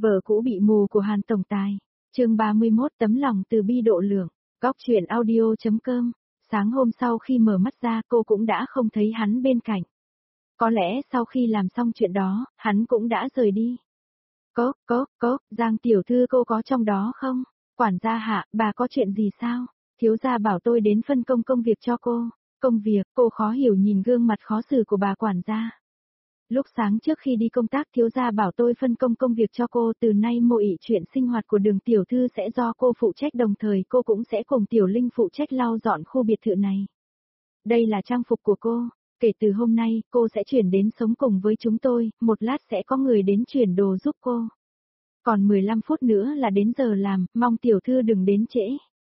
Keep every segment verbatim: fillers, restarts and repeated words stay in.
Vợ cũ bị mù của Hàn Tổng Tài. Chương ba mươi mốt tấm lòng từ bi độ lượng. Góc chuyện audio.com. Sáng hôm sau khi mở mắt ra cô cũng đã không thấy hắn bên cạnh. Có lẽ sau khi làm xong chuyện đó, hắn cũng đã rời đi. Cốc, cốc, cốc, Giang tiểu thư cô có trong đó không? Quản gia hạ, bà có chuyện gì sao? Thiếu gia bảo tôi đến phân công công việc cho cô. Công việc, cô khó hiểu nhìn gương mặt khó xử của bà quản gia. Lúc sáng trước khi đi công tác thiếu gia bảo tôi phân công công việc cho cô, từ nay mọi chuyện sinh hoạt của Đường tiểu thư sẽ do cô phụ trách, đồng thời cô cũng sẽ cùng Tiểu Linh phụ trách lau dọn khu biệt thự này. Đây là trang phục của cô, kể từ hôm nay cô sẽ chuyển đến sống cùng với chúng tôi, một lát sẽ có người đến chuyển đồ giúp cô. Còn mười lăm phút nữa là đến giờ làm, mong tiểu thư đừng đến trễ.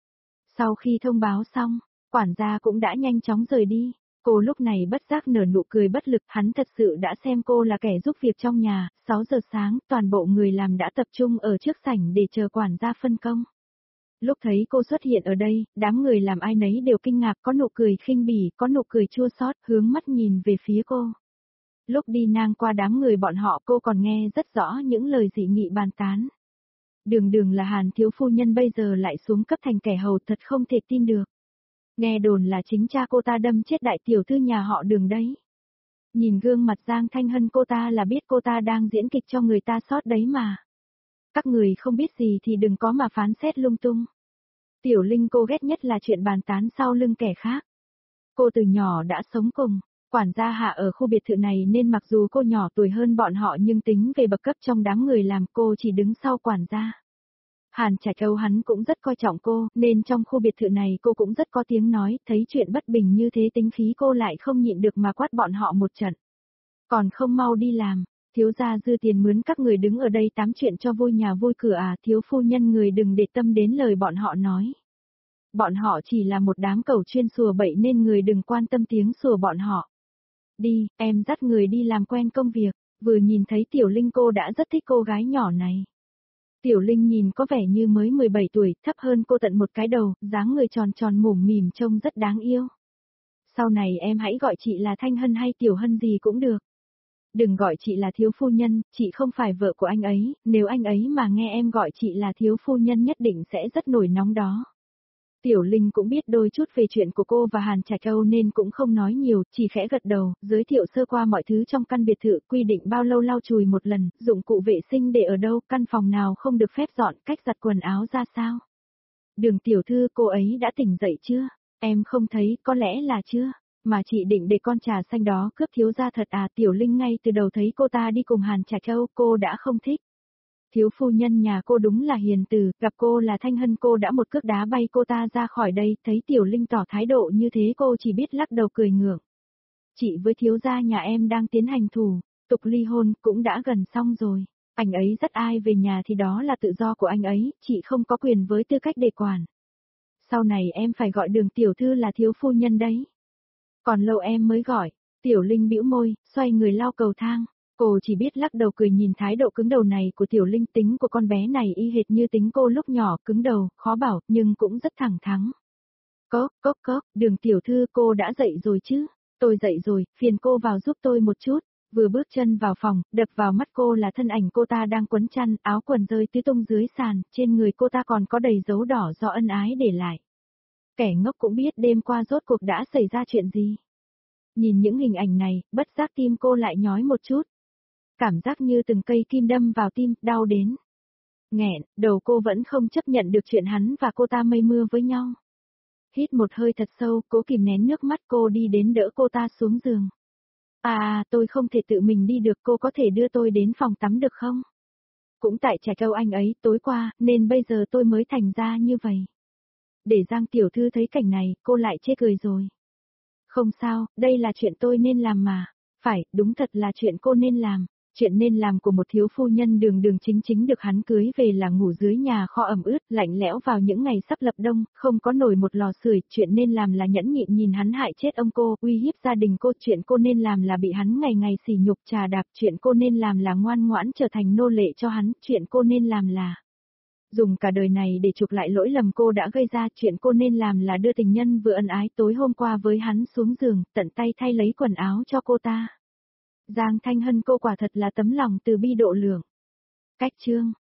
Sau khi thông báo xong, quản gia cũng đã nhanh chóng rời đi. Cô lúc này bất giác nở nụ cười bất lực, hắn thật sự đã xem cô là kẻ giúp việc trong nhà. Sáu giờ sáng, toàn bộ người làm đã tập trung ở trước sảnh để chờ quản gia phân công. Lúc thấy cô xuất hiện ở đây, đám người làm ai nấy đều kinh ngạc, có nụ cười khinh bỉ, có nụ cười chua xót, hướng mắt nhìn về phía cô. Lúc đi ngang qua đám người bọn họ cô còn nghe rất rõ những lời dị nghị bàn tán. Đường đường là Hàn thiếu phu nhân bây giờ lại xuống cấp thành kẻ hầu, thật không thể tin được. Nghe đồn là chính cha cô ta đâm chết đại tiểu thư nhà họ Đường đấy. Nhìn gương mặt Giang Thanh Hân cô ta là biết cô ta đang diễn kịch cho người ta sót đấy mà. Các người không biết gì thì đừng có mà phán xét lung tung. Tiểu Linh cô ghét nhất là chuyện bàn tán sau lưng kẻ khác. Cô từ nhỏ đã sống cùng quản gia hạ ở khu biệt thự này nên mặc dù cô nhỏ tuổi hơn bọn họ nhưng tính về bậc cấp trong đám người làm cô chỉ đứng sau quản gia. Hàn Trạch Âu hắn cũng rất coi trọng cô, nên trong khu biệt thự này cô cũng rất có tiếng nói, thấy chuyện bất bình như thế tính khí cô lại không nhịn được mà quát bọn họ một trận. Còn không mau đi làm, thiếu gia dư tiền mướn các người đứng ở đây tám chuyện cho vui nhà vui cửa à, thiếu phu nhân người đừng để tâm đến lời bọn họ nói. Bọn họ chỉ là một đám cẩu chuyên sùa bậy nên người đừng quan tâm tiếng sùa bọn họ. Đi, em dắt người đi làm quen công việc. Vừa nhìn thấy Tiểu Linh cô đã rất thích cô gái nhỏ này. Tiểu Linh nhìn có vẻ như mới mười bảy tuổi, thấp hơn cô tận một cái đầu, dáng người tròn tròn mồm mỉm trông rất đáng yêu. Sau này em hãy gọi chị là Thanh Hân hay Tiểu Hân gì cũng được. Đừng gọi chị là thiếu phu nhân, chị không phải vợ của anh ấy, nếu anh ấy mà nghe em gọi chị là thiếu phu nhân nhất định sẽ rất nổi nóng đó. Tiểu Linh cũng biết đôi chút về chuyện của cô và Hàn Trạch Âu nên cũng không nói nhiều, chỉ khẽ gật đầu, giới thiệu sơ qua mọi thứ trong căn biệt thự, quy định bao lâu lau chùi một lần, dụng cụ vệ sinh để ở đâu, căn phòng nào không được phép dọn, cách giặt quần áo ra sao. Đường tiểu thư cô ấy đã tỉnh dậy chưa? Em không thấy, có lẽ là chưa, mà chị định để con trà xanh đó cướp thiếu gia thật à? Tiểu Linh ngay từ đầu thấy cô ta đi cùng Hàn Trạch Âu, cô đã không thích. Thiếu phu nhân nhà cô đúng là hiền từ, gặp cô là Thanh Hân cô đã một cước đá bay cô ta ra khỏi đây, thấy Tiểu Linh tỏ thái độ như thế cô chỉ biết lắc đầu cười ngượng. Chị với thiếu gia nhà em đang tiến hành thủ tục ly hôn, cũng đã gần xong rồi. Anh ấy dắt ai về nhà thì đó là tự do của anh ấy, chị không có quyền với tư cách để quản. Sau này em phải gọi Đường tiểu thư là thiếu phu nhân đấy. Còn lâu em mới gọi. Tiểu Linh bĩu môi, xoay người lao cầu thang. Cô chỉ biết lắc đầu cười nhìn thái độ cứng đầu này của Tiểu Linh, tính của con bé này y hệt như tính cô lúc nhỏ, cứng đầu, khó bảo, nhưng cũng rất thẳng thắn. Cốc, cốc, cốc, Đường tiểu thư cô đã dậy rồi chứ? Tôi dậy rồi, phiền cô vào giúp tôi một chút. Vừa bước chân vào phòng, đập vào mắt cô là thân ảnh cô ta đang quấn chăn, áo quần rơi tứ tung dưới sàn, trên người cô ta còn có đầy dấu đỏ do ân ái để lại. Kẻ ngốc cũng biết đêm qua rốt cuộc đã xảy ra chuyện gì. Nhìn những hình ảnh này, bất giác tim cô lại nhói một chút. Cảm giác như từng cây kim đâm vào tim, đau đến. Nghẹn, đầu cô vẫn không chấp nhận được chuyện hắn và cô ta mây mưa với nhau. Hít một hơi thật sâu, cố kìm nén nước mắt, cô đi đến đỡ cô ta xuống giường. À, tôi không thể tự mình đi được, cô có thể đưa tôi đến phòng tắm được không? Cũng tại Trạch Âu anh ấy tối qua, nên bây giờ tôi mới thành ra như vậy. Để Giang tiểu thư thấy cảnh này, cô lại chê cười rồi. Không sao, đây là chuyện tôi nên làm mà. Phải, đúng thật là chuyện cô nên làm. Chuyện nên làm của một thiếu phu nhân Đường Đường chính chính được hắn cưới về là ngủ dưới nhà kho ẩm ướt, lạnh lẽo vào những ngày sắp lập đông, không có nổi một lò sưởi. Chuyện nên làm là nhẫn nhịn nhìn hắn hại chết ông cô, uy hiếp gia đình cô. Chuyện cô nên làm là bị hắn ngày ngày sỉ nhục trà đạp. Chuyện cô nên làm là ngoan ngoãn trở thành nô lệ cho hắn. Chuyện cô nên làm là dùng cả đời này để chuộc lại lỗi lầm cô đã gây ra. Chuyện cô nên làm là đưa tình nhân vừa ân ái tối hôm qua với hắn xuống giường, tận tay thay lấy quần áo cho cô ta. Giang Thanh Hân cô quả thật là tấm lòng từ bi độ lượng. Cách chương